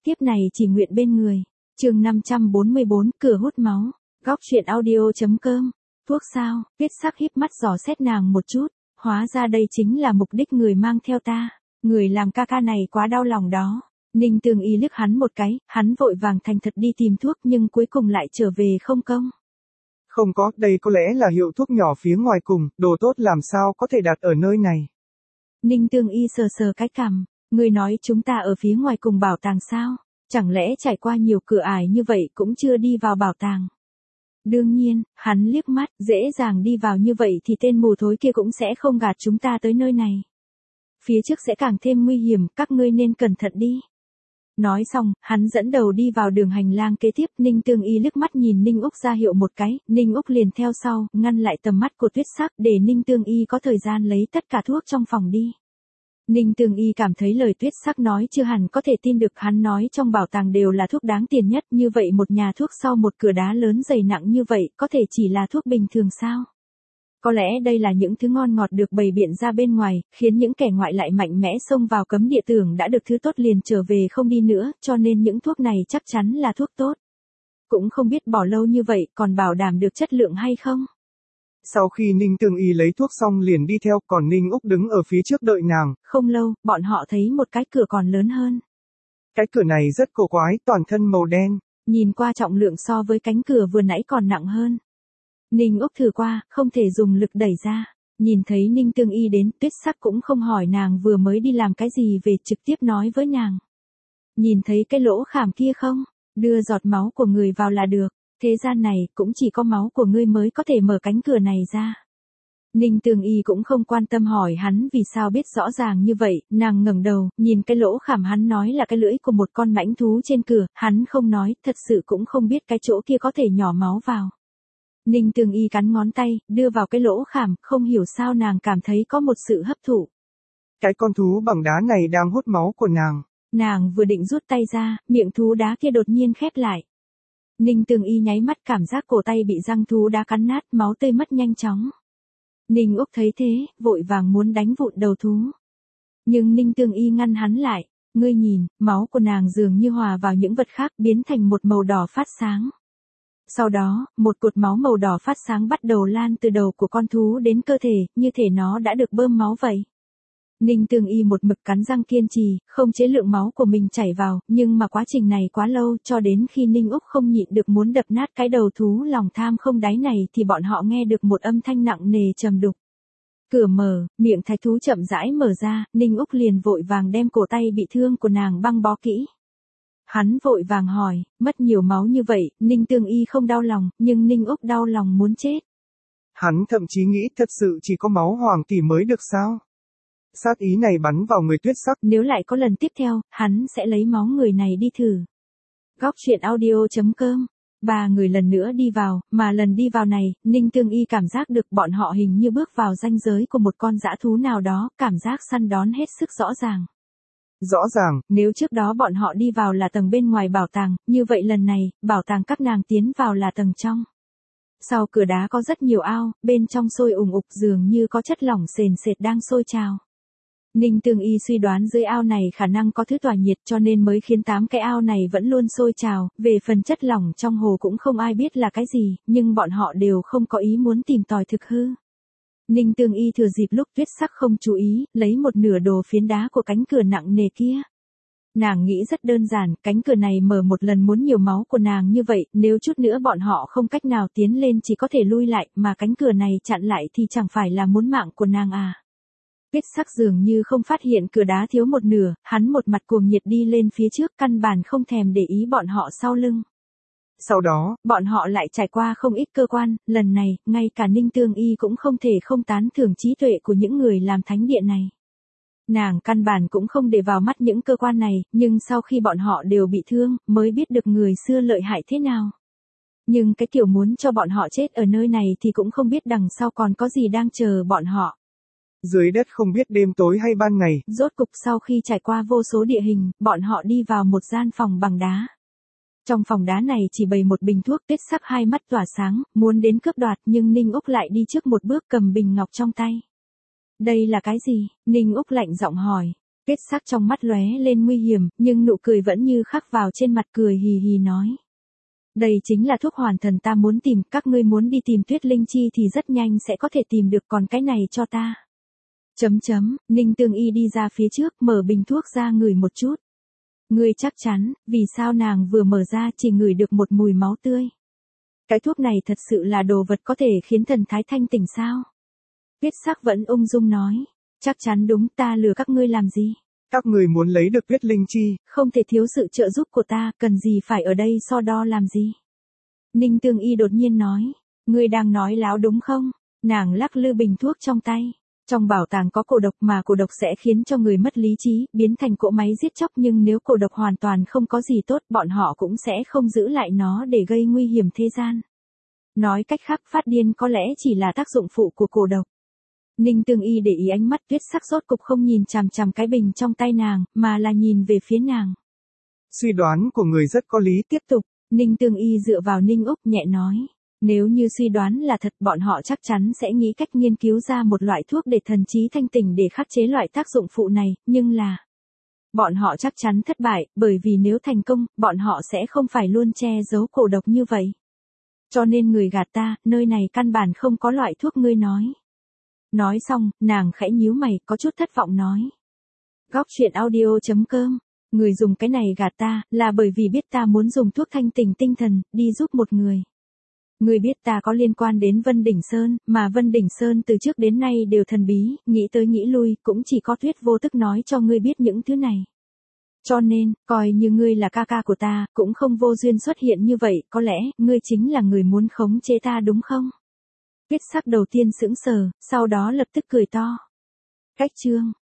Tiếp này chỉ nguyện bên người. Chương 544, cửa hút máu. Góc truyện audio.com. Thuốc sao? Tuyết sắc híp mắt dò xét nàng một chút, hóa ra đây chính là mục đích người mang theo ta. Người làm ca ca này quá đau lòng đó. Ninh Tường Y liếc hắn một cái, hắn vội vàng thành thật đi tìm thuốc nhưng cuối cùng lại trở về không công. Không có, đây có lẽ là hiệu thuốc nhỏ phía ngoài cùng, đồ tốt làm sao có thể đặt ở nơi này. Ninh Tường Y sờ sờ cái cằm, người nói chúng ta ở phía ngoài cùng bảo tàng sao? Chẳng lẽ trải qua nhiều cửa ải như vậy cũng chưa đi vào bảo tàng? Đương nhiên, hắn liếc mắt, dễ dàng đi vào như vậy thì tên mù thối kia cũng sẽ không gạt chúng ta tới nơi này. Phía trước sẽ càng thêm nguy hiểm, các ngươi nên cẩn thận đi. Nói xong, hắn dẫn đầu đi vào đường hành lang kế tiếp. Ninh Tường Y liếc mắt nhìn Ninh Úc ra hiệu một cái, Ninh Úc liền theo sau, ngăn lại tầm mắt của Tuyết sắc để Ninh Tường Y có thời gian lấy tất cả thuốc trong phòng đi. Ninh Tường Y cảm thấy lời Tuyết sắc nói chưa hẳn có thể tin được, hắn nói trong bảo tàng đều là thuốc đáng tiền nhất, như vậy một nhà thuốc sau một cửa đá lớn dày nặng như vậy có thể chỉ là thuốc bình thường sao? Có lẽ đây là những thứ ngon ngọt được bày biện ra bên ngoài, khiến những kẻ ngoại lại mạnh mẽ xông vào cấm địa tưởng đã được thứ tốt liền trở về không đi nữa, cho nên những thuốc này chắc chắn là thuốc tốt. Cũng không biết bỏ lâu như vậy còn bảo đảm được chất lượng hay không. Sau khi Ninh Tường Y lấy thuốc xong liền đi theo, còn Ninh Úc đứng ở phía trước đợi nàng. Không lâu, bọn họ thấy một cái cửa còn lớn hơn. Cái cửa này rất cổ quái, toàn thân màu đen. Nhìn qua trọng lượng so với cánh cửa vừa nãy còn nặng hơn. Ninh Úc thử qua, không thể dùng lực đẩy ra. Nhìn thấy Ninh Tường Y đến, Tuyết sắc cũng không hỏi nàng vừa mới đi làm cái gì về, trực tiếp nói với nàng. Nhìn thấy cái lỗ khảm kia không? Đưa giọt máu của người vào là được. Thế gian này, cũng chỉ có máu của ngươi mới có thể mở cánh cửa này ra. Ninh Tường Y cũng không quan tâm hỏi hắn vì sao biết rõ ràng như vậy, nàng ngẩng đầu, nhìn cái lỗ khảm hắn nói là cái lưỡi của một con mãnh thú trên cửa, hắn không nói, thật sự cũng không biết cái chỗ kia có thể nhỏ máu vào. Ninh Tường Y cắn ngón tay, đưa vào cái lỗ khảm, không hiểu sao nàng cảm thấy có một sự hấp thụ. Cái con thú bằng đá này đang hút máu của nàng. Nàng vừa định rút tay ra, miệng thú đá kia đột nhiên khép lại. Ninh Tường Y nháy mắt cảm giác cổ tay bị răng thú đá cắn nát, máu tươi mất nhanh chóng. Ninh Úc thấy thế, vội vàng muốn đánh vụn đầu thú. Nhưng Ninh Tường Y ngăn hắn lại, ngươi nhìn, máu của nàng dường như hòa vào những vật khác biến thành một màu đỏ phát sáng. Sau đó, một cột máu màu đỏ phát sáng bắt đầu lan từ đầu của con thú đến cơ thể, như thể nó đã được bơm máu vậy. Ninh Tường Y một mực cắn răng kiên trì, không chế lượng máu của mình chảy vào, nhưng mà quá trình này quá lâu, cho đến khi Ninh Úc không nhịn được muốn đập nát cái đầu thú lòng tham không đáy này thì bọn họ nghe được một âm thanh nặng nề trầm đục. Cửa mở, miệng thạch thú chậm rãi mở ra, Ninh Úc liền vội vàng đem cổ tay bị thương của nàng băng bó kỹ. Hắn vội vàng hỏi, mất nhiều máu như vậy, Ninh Tường Y không đau lòng, nhưng Ninh Úc đau lòng muốn chết. Hắn thậm chí nghĩ thật sự chỉ có máu hoàng tỷ mới được sao? Sát ý này bắn vào người Tuyết sắc. Nếu lại có lần tiếp theo, hắn sẽ lấy máu người này đi thử. Góc truyện audio.com. Ba người lần nữa đi vào, mà lần đi vào này, Ninh Tường Y cảm giác được bọn họ hình như bước vào ranh giới của một con dã thú nào đó, cảm giác săn đón hết sức rõ ràng. Rõ ràng, nếu trước đó bọn họ đi vào là tầng bên ngoài bảo tàng, như vậy lần này, bảo tàng các nàng tiến vào là tầng trong. Sau cửa đá có rất nhiều ao, bên trong sôi ủng ục dường như có chất lỏng sền sệt đang sôi trào. Ninh Tường Y suy đoán dưới ao này khả năng có thứ tỏa nhiệt cho nên mới khiến 8 cái ao này vẫn luôn sôi trào, về phần chất lỏng trong hồ cũng không ai biết là cái gì, nhưng bọn họ đều không có ý muốn tìm tòi thực hư. Ninh Tường Y thừa dịp lúc Tuyết sắc không chú ý, lấy một nửa đồ phiến đá của cánh cửa nặng nề kia. Nàng nghĩ rất đơn giản, cánh cửa này mở một lần muốn nhiều máu của nàng như vậy, nếu chút nữa bọn họ không cách nào tiến lên chỉ có thể lui lại, mà cánh cửa này chặn lại thì chẳng phải là muốn mạng của nàng à. Tuyết sắc dường như không phát hiện cửa đá thiếu một nửa, hắn một mặt cuồng nhiệt đi lên phía trước căn bản không thèm để ý bọn họ sau lưng. Sau đó, bọn họ lại trải qua không ít cơ quan, lần này, ngay cả Ninh Tường Y cũng không thể không tán thưởng trí tuệ của những người làm thánh địa này. Nàng căn bản cũng không để vào mắt những cơ quan này, nhưng sau khi bọn họ đều bị thương, mới biết được người xưa lợi hại thế nào. Nhưng cái kiểu muốn cho bọn họ chết ở nơi này thì cũng không biết đằng sau còn có gì đang chờ bọn họ. Dưới đất không biết đêm tối hay ban ngày. Rốt cục sau khi trải qua vô số địa hình, bọn họ đi vào một gian phòng bằng đá. Trong phòng đá này chỉ bày một bình thuốc. Tuyết sắc hai mắt tỏa sáng, muốn đến cướp đoạt nhưng Ninh Úc lại đi trước một bước cầm bình ngọc trong tay. Đây là cái gì? Ninh Úc lạnh giọng hỏi. Tuyết sắc trong mắt lóe lên nguy hiểm, nhưng nụ cười vẫn như khắc vào trên mặt, cười hì hì nói. Đây chính là thuốc hoàn thần ta muốn tìm, các ngươi muốn đi tìm Tuyết Linh Chi thì rất nhanh sẽ có thể tìm được, còn cái này cho ta. Ninh Tương Y đi ra phía trước, mở bình thuốc ra ngửi một chút. Ngươi chắc chắn, vì sao nàng vừa mở ra chỉ ngửi được một mùi máu tươi. Cái thuốc này thật sự là đồ vật có thể khiến thần thái thanh tỉnh sao? Tuyết sắc vẫn ung dung nói. Chắc chắn đúng, ta lừa các ngươi làm gì? Các người muốn lấy được Tuyết Linh Chi. Không thể thiếu sự trợ giúp của ta, cần gì phải ở đây so đo làm gì? Ninh Tương Y đột nhiên nói. Ngươi đang nói láo đúng không? Nàng lắc lư bình thuốc trong tay. Trong bảo tàng có cổ độc mà cổ độc sẽ khiến cho người mất lý trí, biến thành cỗ máy giết chóc, nhưng nếu cổ độc hoàn toàn không có gì tốt, bọn họ cũng sẽ không giữ lại nó để gây nguy hiểm thế gian. Nói cách khác, phát điên có lẽ chỉ là tác dụng phụ của cổ độc. Ninh Tương Y để ý ánh mắt Tuyết sắc rốt cục không nhìn chằm chằm cái bình trong tay nàng, mà là nhìn về phía nàng. Suy đoán của người rất có lý. Tiếp tục, Ninh Tương Y dựa vào Ninh Úc nhẹ nói. Nếu như suy đoán là thật, bọn họ chắc chắn sẽ nghĩ cách nghiên cứu ra một loại thuốc để thần trí thanh tỉnh để khắc chế loại tác dụng phụ này, nhưng là bọn họ chắc chắn thất bại, bởi vì nếu thành công, bọn họ sẽ không phải luôn che giấu cổ độc như vậy. Cho nên người gạt ta, nơi này căn bản không có loại thuốc ngươi nói. Nói xong, nàng khẽ nhíu mày, có chút thất vọng nói. Góc truyện audio.com, người dùng cái này gạt ta, là bởi vì biết ta muốn dùng thuốc thanh tỉnh tinh thần, đi giúp một người. Ngươi biết ta có liên quan đến Vân Đỉnh Sơn, mà Vân Đỉnh Sơn từ trước đến nay đều thần bí, nghĩ tới nghĩ lui, cũng chỉ có Tuyết vô tức nói cho ngươi biết những thứ này. Cho nên, coi như ngươi là ca ca của ta, cũng không vô duyên xuất hiện như vậy, có lẽ, ngươi chính là người muốn khống chế ta đúng không? Tuyết sắc đầu tiên sững sờ, sau đó lập tức cười to. Cách chương.